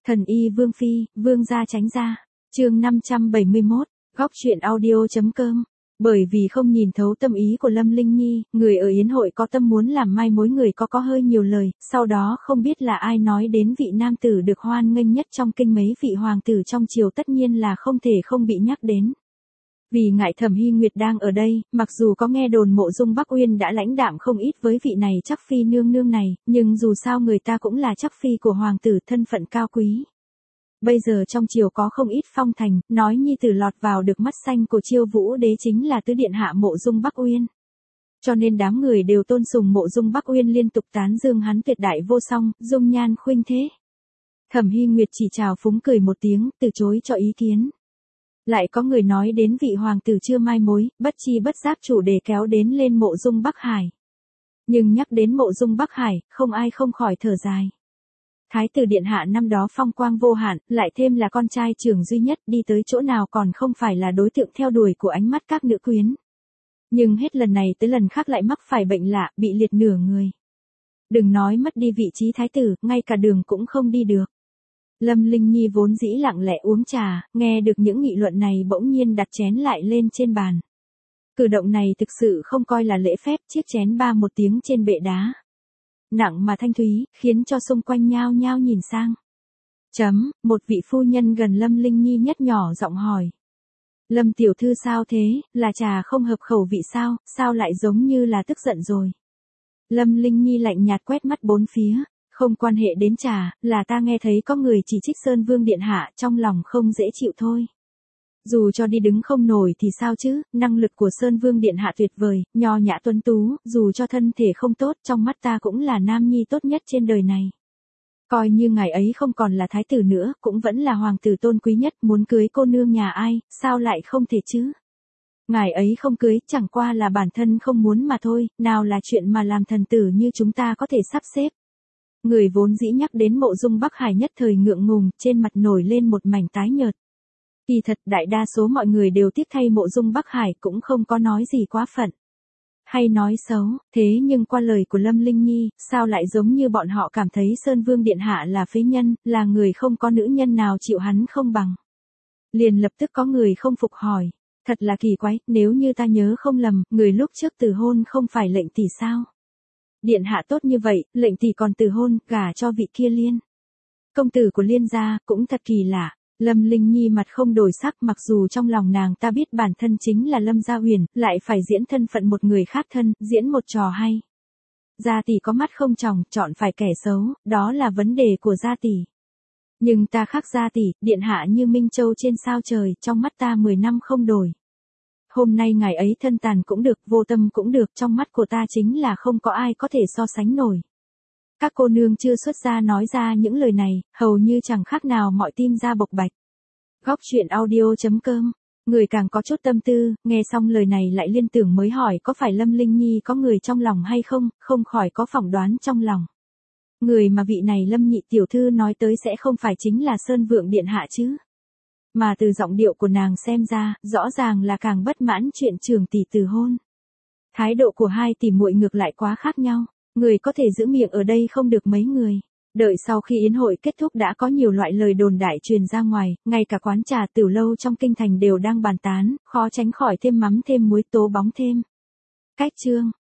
Thần y Vương Phi, Vương gia tránh ra. Chương 571, góc truyện audio.com. Bởi vì không nhìn thấu tâm ý của Lâm Linh Nhi, người ở yến hội có tâm muốn làm mai mối người có hơi nhiều lời, sau đó không biết là ai nói đến vị nam tử được hoan nghênh nhất trong kinh, mấy vị hoàng tử trong triều tất nhiên là không thể không bị nhắc đến. Vì ngại Thẩm Hy Nguyệt đang ở đây, mặc dù có nghe đồn Mộ Dung Bắc Uyên đã lãnh đạm không ít với vị này Trắc Phi nương nương này, nhưng dù sao người ta cũng là Trắc Phi của hoàng tử, thân phận cao quý. Bây giờ trong triều có không ít phong thành, nói nhi tử lọt vào được mắt xanh của Chiêu Vũ đế chính là tứ điện hạ Mộ Dung Bắc Uyên. Cho nên đám người đều tôn sùng Mộ Dung Bắc Uyên, liên tục tán dương hắn tuyệt đại vô song, dung nhan khuynh thế. Thẩm Hy Nguyệt chỉ chào phúng cười một tiếng, từ chối cho ý kiến. Lại có người nói đến vị hoàng tử chưa mai mối, bất chi bất giác chủ đề kéo đến lên Mộ Dung Bắc Hải. Nhưng nhắc đến Mộ Dung Bắc Hải, không ai không khỏi thở dài. Thái tử điện hạ năm đó phong quang vô hạn, lại thêm là con trai trưởng duy nhất, đi tới chỗ nào còn không phải là đối tượng theo đuổi của ánh mắt các nữ quyến. Nhưng hết lần này tới lần khác lại mắc phải bệnh lạ, bị liệt nửa người. Đừng nói mất đi vị trí thái tử, ngay cả đường cũng không đi được. Lâm Linh Nhi vốn dĩ lặng lẽ uống trà, nghe được những nghị luận này bỗng nhiên đặt chén lại lên trên bàn. Cử động này thực sự không coi là lễ phép, chiếc chén ba một tiếng trên bệ đá. Nặng mà thanh thúy, khiến cho xung quanh nhao nhao nhìn sang. Một vị phu nhân gần Lâm Linh Nhi nhất nhỏ giọng hỏi. Lâm tiểu thư sao thế, là trà không hợp khẩu vị sao lại giống như là tức giận rồi. Lâm Linh Nhi lạnh nhạt quét mắt bốn phía. Không quan hệ đến trà, là ta nghe thấy có người chỉ trích Sơn Vương điện hạ, trong lòng không dễ chịu thôi. Dù cho đi đứng không nổi thì sao chứ, năng lực của Sơn Vương điện hạ tuyệt vời, nho nhã tuấn tú, dù cho thân thể không tốt, trong mắt ta cũng là nam nhi tốt nhất trên đời này. Coi như ngài ấy không còn là thái tử nữa, cũng vẫn là hoàng tử tôn quý nhất, muốn cưới cô nương nhà ai, sao lại không thể chứ? Ngài ấy không cưới, chẳng qua là bản thân không muốn mà thôi, nào là chuyện mà làm thần tử như chúng ta có thể sắp xếp. Người vốn dĩ nhắc đến Mộ Dung Bắc Hải nhất thời ngượng ngùng, trên mặt nổi lên một mảnh tái nhợt. Kỳ thật đại đa số mọi người đều tiếc thay Mộ Dung Bắc Hải, cũng không có nói gì quá phận. Hay nói xấu, thế nhưng qua lời của Lâm Linh Nhi, sao lại giống như bọn họ cảm thấy Sơn Vương điện hạ là phế nhân, là người không có nữ nhân nào chịu hắn không bằng. Liền lập tức có người không phục hỏi, thật là kỳ quái, nếu như ta nhớ không lầm, người lúc trước từ hôn không phải lệnh tỷ sao? Điện hạ tốt như vậy, lệnh tỷ còn từ hôn, gả cho vị kia Liên. Công tử của Liên gia, cũng thật kỳ lạ. Lâm Linh Nhi mặt không đổi sắc, mặc dù trong lòng nàng ta biết bản thân chính là Lâm Gia Huyền, lại phải diễn thân phận một người khác thân, diễn một trò hay. Gia tỷ có mắt không tròng, chọn phải kẻ xấu, đó là vấn đề của gia tỷ. Nhưng ta khác gia tỷ, điện hạ như Minh Châu trên sao trời, trong mắt ta 10 năm không đổi. Hôm nay ngài ấy thân tàn cũng được, vô tâm cũng được, trong mắt của ta chính là không có ai có thể so sánh nổi. Các cô nương chưa xuất gia nói ra những lời này, hầu như chẳng khác nào mọi tim da bộc bạch. Góc truyện audio.com. Người càng có chút tâm tư, nghe xong lời này lại liên tưởng mới hỏi có phải Lâm Linh Nhi có người trong lòng hay không, không khỏi có phỏng đoán trong lòng. Người mà vị này Lâm nhị tiểu thư nói tới sẽ không phải chính là Sơn Vượng điện hạ chứ. Mà từ giọng điệu của nàng xem ra, rõ ràng là càng bất mãn chuyện trưởng tỷ từ hôn. Thái độ của hai tỷ muội ngược lại quá khác nhau, người có thể giữ miệng ở đây không được mấy người. Đợi sau khi yến hội kết thúc đã có nhiều loại lời đồn đại truyền ra ngoài, ngay cả quán trà tiểu lâu trong kinh thành đều đang bàn tán, khó tránh khỏi thêm mắm thêm muối tố bóng thêm. Cách chương